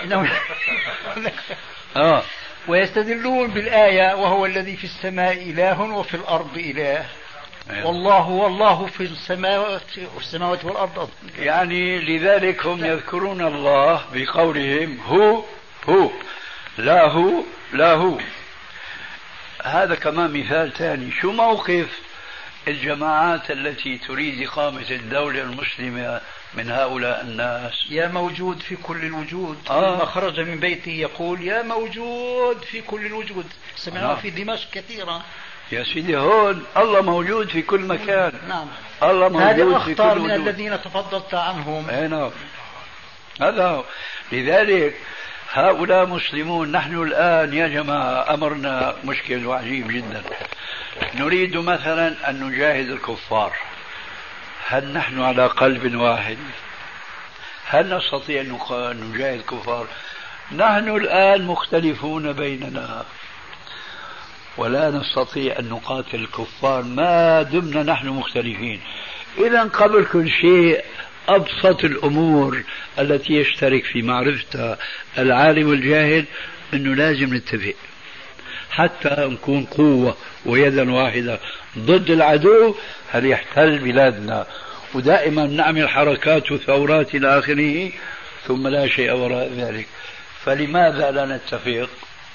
ويستدلون بالآية وهو الذي في السماء إله وفي الأرض إله، والله في السماوات والأرض. يعني لذلك هم يذكرون الله بقولهم هو لا هو. هذا كمان مثال ثاني. شو موقف الجماعات التي تريد إقامة الدولة المسلمة من هؤلاء الناس؟ يا موجود في كل الوجود. لما خرج من بيته يقول يا موجود في كل الوجود. سمعناه في دمشق كثيرا. يا سيدي هون الله موجود في كل مكان. نعم. الله موجود في كل أخطر وجود. من الذين تفضلت عنهم. نعم. هذا لذلك هؤلاء مسلمون. نحن الآن يا جماعة أمرنا مشكل وعجيب جدا. نريد مثلا أن نجاهد الكفار. هل نحن على قلب واحد؟ هل نستطيع أن نجاهد الكفار؟ نحن الآن مختلفون بيننا، ولا نستطيع أن نقاتل الكفار ما دمنا نحن مختلفين. إذا قبل كل شيء أبسط الأمور التي يشترك في معرفتها العالم والجاهل أنه لازم نتفق حتى نكون قوة ويدا واحدة ضد العدو هل يحتل بلادنا، ودائما نعمل حركات وثورات إلى آخره ثم لا شيء وراء ذلك. فلماذا لا نتفق؟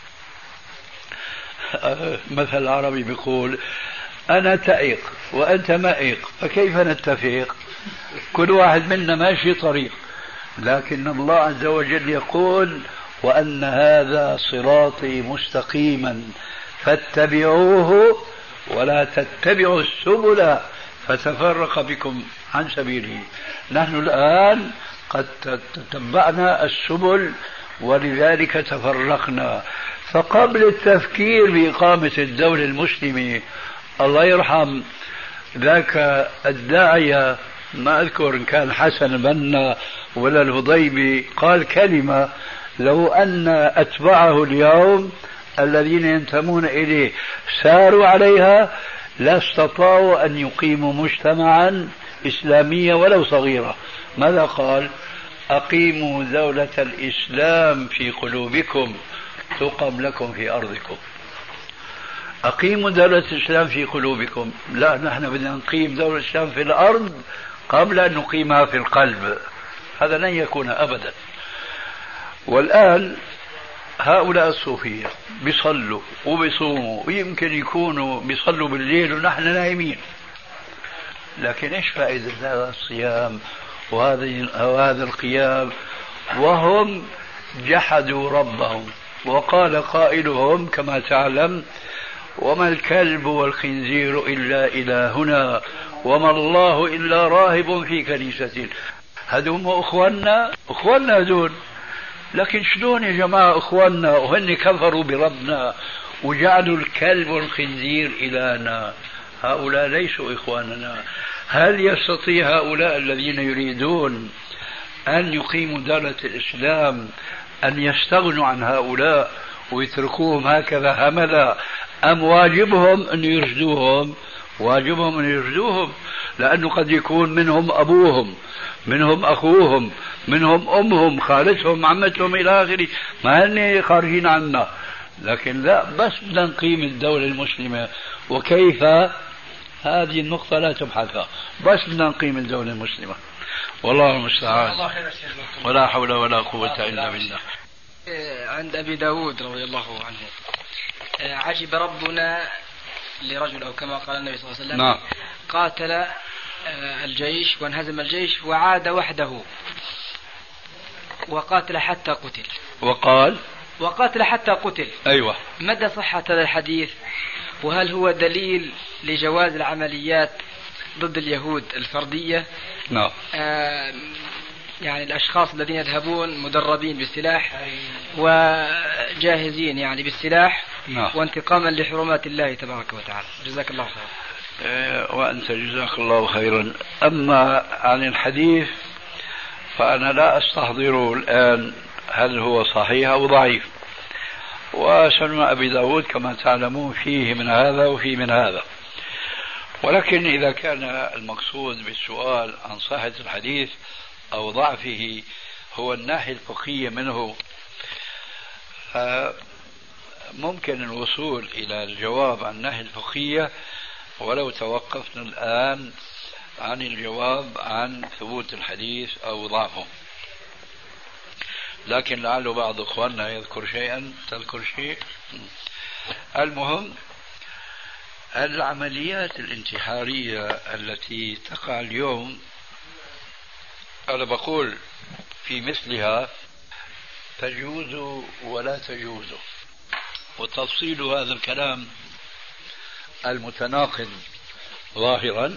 مثل عربي بيقول أنا تائق وأنت مائق، فكيف نتفق؟ كل واحد منا ماشي طريق، لكن الله عز وجل يقول وأن هذا صراطي مستقيما فاتبعوه ولا تتبعوا السبل فتفرق بكم عن سبيله. نحن الآن قد تتبعنا السبل ولذلك تفرقنا. فقبل التفكير بإقامة الدولة المسلمة، الله يرحم ذاك الداعية، ما أذكر إن كان حسن البنا ولا الهضيبي، قال كلمة لو أن أتبعه اليوم الذين ينتمون إليه ساروا عليها لاستطاعوا أن يقيموا مجتمعا إسلاميا ولو صغيرا. ماذا قال؟ أقيموا دولة الإسلام في قلوبكم تقم لكم في أرضكم. أقيموا دولة الإسلام في قلوبكم. لا، نحن بدنا نقيم دولة الإسلام في الأرض قبل أن نقيمها في القلب. هذا لن يكون أبدا. والآن هؤلاء الصوفية بيصلوا وبيصوموا ويمكن يكونوا بيصلوا بالليل ونحن نايمين، لكن إيش فائدة هذا الصيام وهذا القيام وهم جحدوا ربهم؟ وقال قائلهم كما تعلم وما الكلب والخنزير إلا إلهنا وما الله إلا راهب في كنيسة. هذول أخواننا هذول، لكن شلون يا جماعة أخواننا وهن كفروا بربنا وجعلوا الكلب والخنزير إلهنا؟ هؤلاء ليسوا إخواننا. هل يستطيع هؤلاء الذين يريدون أن يقيموا دولة الإسلام أن يستغنوا عن هؤلاء ويتركوهم هكذا هملا، أم واجبهم أن يرشدوهم؟ واجبهم أن يرشدوهم، لأنه قد يكون منهم أبوهم، منهم أخوهم، منهم أمهم، خالتهم، عمتهم إلى آخره، ما هن خارجين عنا. لكن لا، بس بدنا نقيم الدولة المسلمة. وكيف؟ هذه النقطة لا تبحثها، بس بدنا نقيم الدولة المسلمة. والله المستعان، ولا حول ولا قوة إلا بالله. عند أبي داود رضي الله عنه عجب ربنا لرجل، أو كما قال النبي صلى الله عليه وسلم، نعم. قاتل الجيش وانهزم الجيش وعاد وحده وقاتل حتى قتل. وقاتل حتى قتل. أيوة. مدى صحة هذا الحديث؟ وهل هو دليل لجواز العمليات ضد اليهود الفردية؟ نعم. يعني الأشخاص الذين يذهبون مدربين بالسلاح وجاهزين يعني بالسلاح، نعم. وانتقاما لحرمات الله تبارك وتعالى. جزاك الله خيرا. وأنت جزاك الله خيرا. أما عن الحديث فأنا لا أستحضره الآن هل هو صحيح أو ضعيف، وسنن أبي داود كما تعلمون فيه من هذا وفيه من هذا. ولكن إذا كان المقصود بالسؤال عن صحة الحديث أو ضعفه هو الناحية الفقهية منه، ممكن الوصول إلى الجواب عن الناحية الفقهية ولو توقفنا الآن عن الجواب عن ثبوت الحديث أو ضعفه. لكن لعل بعض إخواننا يذكر شيئا تذكر شيء. المهم العمليات الانتحارية التي تقع اليوم، أنا بقول في مثلها تجوز ولا تجوز، وتفصيل هذا الكلام المتناقض ظاهرا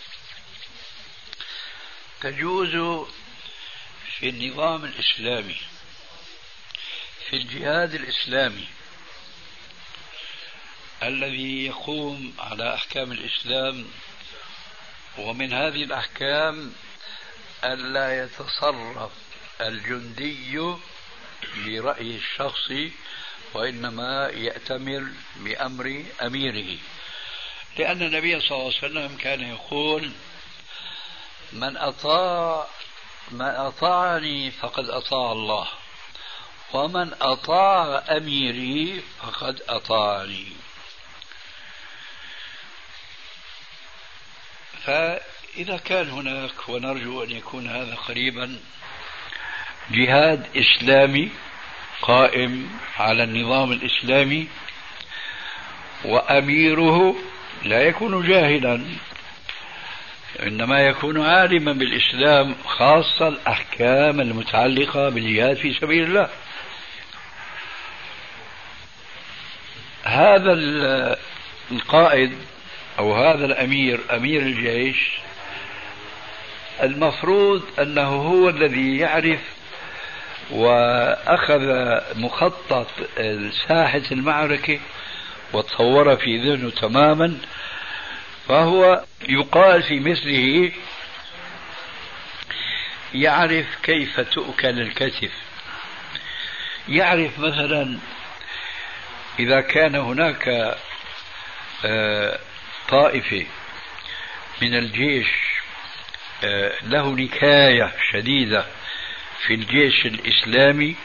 تجوز في النظام الإسلامي، في الجهاد الإسلامي الذي يقوم على أحكام الإسلام، ومن هذه الأحكام ألا يتصرف الجندي برأيه الشخصي، وإنما يأتمر بأمر أميره، لأن النبي صلى الله عليه وسلم كان يقول من أطاعني فقد أطاع الله، ومن أطاع أميري فقد أطاعني. فإذا كان هناك، ونرجو أن يكون هذا قريبا، جهاد إسلامي قائم على النظام الإسلامي وأميره لا يكون جاهلا، إنما يكون عالما بالإسلام، خاصة الأحكام المتعلقة بالجهاد في سبيل الله، هذا القائد أو هذا الأمير، أمير الجيش، المفروض أنه هو الذي يعرف وأخذ مخطط ساحة المعركة وتصور في ذهنه تماما، فهو يقال في مثله يعرف كيف تؤكل الكتف، يعرف مثلا إذا كان هناك طائفة من الجيش له نكاية شديدة في الجيش الإسلامي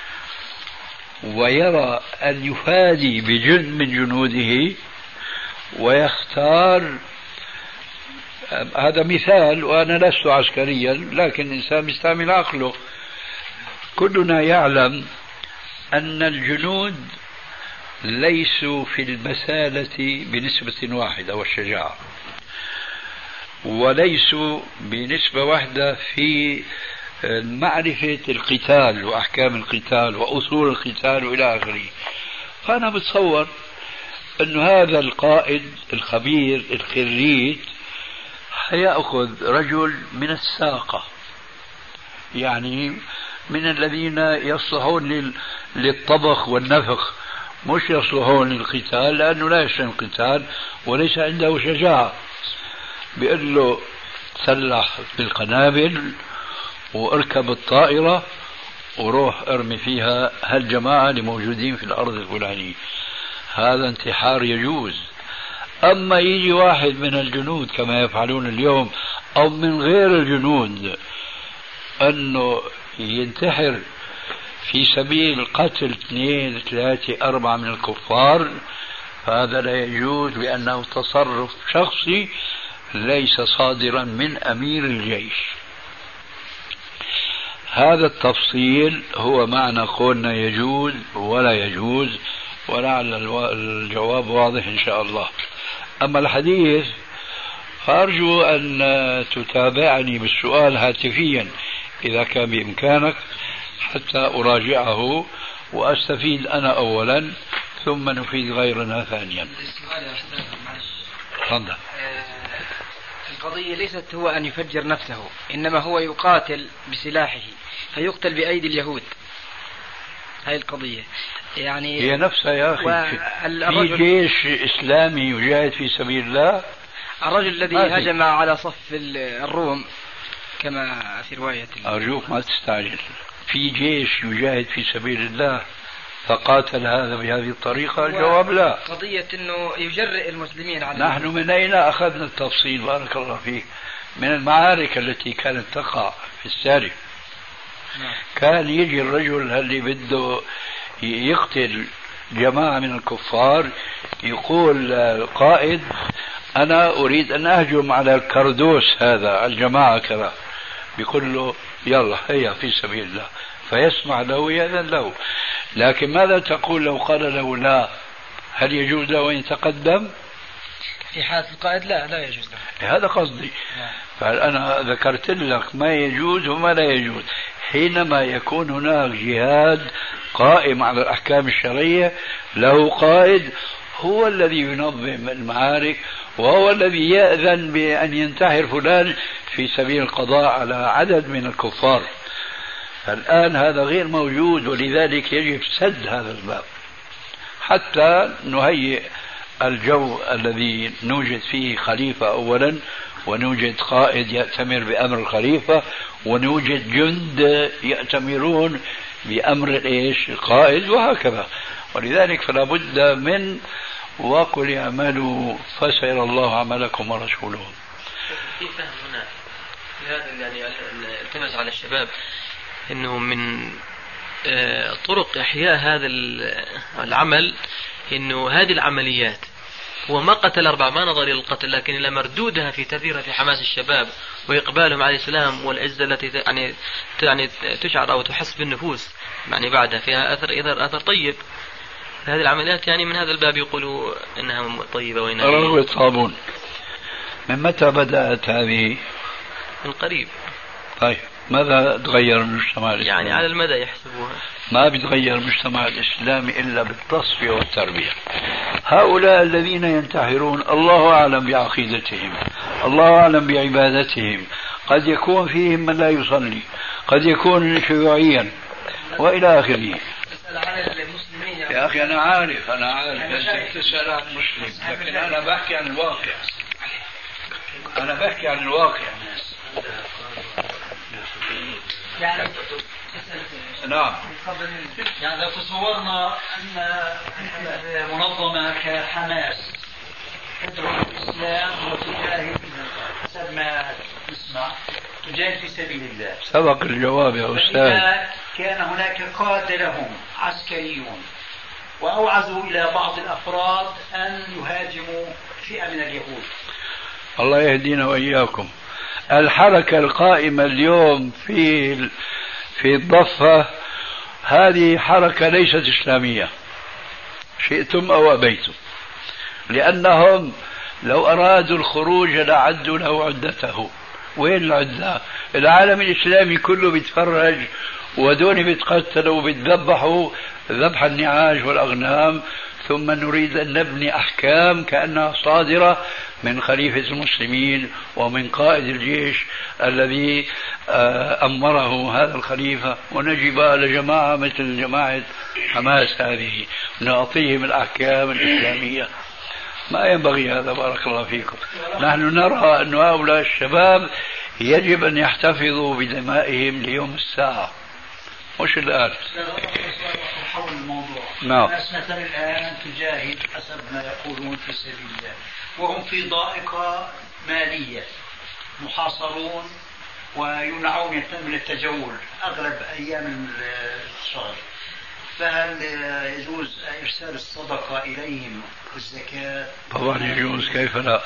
ويرى أن يفادي بجند من جنوده ويختار، هذا مثال وأنا لست عسكريا لكن الإنسان يستعمل عقله، كلنا يعلم أن الجنود ليسوا في المسالة بنسبة واحدة والشجاعة، وليسوا بنسبة واحدة في معرفة القتال وأحكام القتال وأصول القتال وإلى آخره. فأنا بتصور أن هذا القائد الخبير الخريج سيأخذ رجل من الساقة، يعني من الذين يصلحون للطبخ والنفخ، مش يصلحون للقتال لأنه لا يشتغل القتال وليس عنده شجاعة. بيقول له تسلح بالقنابل واركب الطائرة وروح ارمي فيها هالجماعة اللي موجودين في الأرض الفلانية، هذا انتحار يجوز. أما يجي واحد من الجنود كما يفعلون اليوم أو من غير الجنود أنه ينتحر في سبيل قتل 2 3 4 من الكفار، فهذا لا يجوز لأنه تصرف شخصي ليس صادرا من أمير الجيش. هذا التفصيل هو معنى قولنا يجوز ولا يجوز، ولعل الجواب واضح إن شاء الله. أما الحديث فأرجو أن تتابعني بالسؤال هاتفيا إذا كان بإمكانك حتى أراجعه وأستفيد أنا أولا ثم نفيد غيرنا ثانيا. السؤال يا أستاذ معلش. تفضل. القضية ليست هو أن يفجر نفسه، إنما هو يقاتل بسلاحه فيقتل بأيدي اليهود. هاي القضية يعني هي نفسها يا أخي. في جيش إسلامي يجاهد في سبيل الله. الرجل الذي هجم على صف الروم كما في رواية أرجوك ما تستعجل. في جيش يجاهد في سبيل الله فقاتل هذا بهذه الطريقة؟ الجواب لا. قضية أنه يجرئ المسلمين على نحن من أين أخذنا التفصيل؟ بارك الله فيك. من المعارك التي كانت تقع في السالف. كان يجي الرجل اللي بده يقتل جماعة من الكفار يقول القائد أنا أريد أن أهجم على الكردوس هذا الجماعة كذا، بيقول له يلا هيا في سبيل الله، فيسمع له ويأذن له. لكن ماذا تقول لو قال له لا؟ هل يجوز له أن يتقدم؟ في حالة القائد لا يجوز له. هذا قصدي. فأنا ذكرت لك ما يجوز وما لا يجوز. حينما يكون هناك جهاد قائم على الأحكام الشرعية له قائد هو الذي ينظم المعارك وهو الذي يأذن بأن ينتحر فلان في سبيل القضاء على عدد من الكفار. فالآن هذا غير موجود، ولذلك يجب سد هذا الباب حتى نهيئ الجو الذي نوجد فيه خليفة أولا، ونوجد قائد يأتمر بأمر الخليفة، ونوجد جند يأتمرون بأمر القائد، وهكذا. ولذلك فلا بد من وقل اعملوا فسيرى الله عملكم ورسوله. في فهم هنا هذا يعني التمس على الشباب انه من طرق احياء هذا العمل انه هذه العمليات هو ما قتل 4 ما نظر الى القتل، لكن الى مردودها في تثير في حماس الشباب واقبالهم على الاسلام والعزه التي يعني تشعر او تحس بالنفوس يعني بعدها فيها اثر طيب. هذه العمليات يعني من هذا الباب يقولوا انها طيبه وانها رغوة صابون. من متى بدأت هذه؟ من قريب. طيب ماذا تغير المجتمع الإسلامي؟ يعني على المدى يحسبوها. ما بيتغير المجتمع الإسلامي إلا بالتصفية والتربية. هؤلاء الذين ينتحرون الله أعلم بعقيدتهم، الله أعلم بعبادتهم، قد يكون فيهم من لا يصلي، قد يكون شيوعيا وإلى آخره. يا أخي أنا عارف أنت تسأل عن مسلم، لكن أنا بحكي عن الواقع. يعني نعم. يعني لو تصورنا أن منظمة كحماس تدعو الإسلام وتجاهد حسب ما نسمع تجاهد في سبيل الله، سبق الجواب يا أستاذ. كان هناك قادة لهم عسكريون وأوعزوا إلى بعض الأفراد أن يهاجموا فئة من اليهود. الله يهدينا وإياكم. الحركة القائمة اليوم في الضفة هذه حركة ليست إسلامية شئتم أو أبيتم، لأنهم لو أرادوا الخروج لعدوا له عدته. وين العدة؟ العالم الإسلامي كله بيتفرج، ودون بيتقتلوا وبيتذبحوا ذبح النعاج والأغنام، ثم نريد أن نبني أحكام كأنها صادرة من خليفة المسلمين ومن قائد الجيش الذي أمره هذا الخليفة، ونجب على جماعة مثل جماعة حماس هذه نعطيهم الأحكام الإسلامية. ما ينبغي هذا بارك الله فيكم. نحن نرى أن هؤلاء الشباب يجب أن يحتفظوا بدمائهم ليوم الساعة مش الآن. حول الموضوع. نعم. الناس مثلا الآن تجاهد حسب ما يقولون في سبيل الله، وهم في ضائقة مالية، محاصرون ويمنعون من التجول أغلب أيام الشهر. فهل يجوز إرسال الصدقة إليهم والزكاة؟ طبعا يجوز، كيف لا؟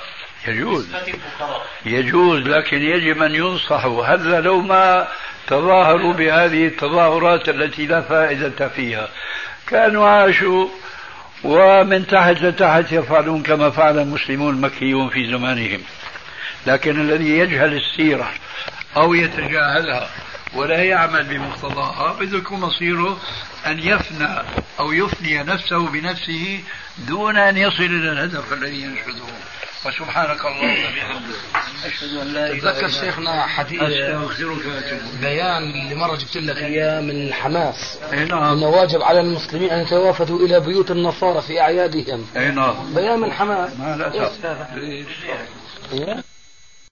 يجوز، لكن يجب أن ينصحوا. هذا لو ما تظاهروا بهذه التظاهرات التي لا فائدة فيها كانوا عاشوا ومن تحت لتحت يفعلون كما فعل المسلمون المكيون في زمانهم. لكن الذي يجهل السيرة أو يتجاهلها ولا يعمل بمقتضاها بده يكون مصيره أن يفنى أو يفني نفسه بنفسه دون أن يصل إلى الهدف الذي ينشده. وسبحانك اللهم وبحمدك أشهد أن لا إله إلا أنت. تذكر شيخنا حديث بيان اللي مرة جبت لك إياه من حماس أنه واجب على المسلمين أن يتوافدوا إلى بيوت النصارى في أعيادهم. بيان من حماس.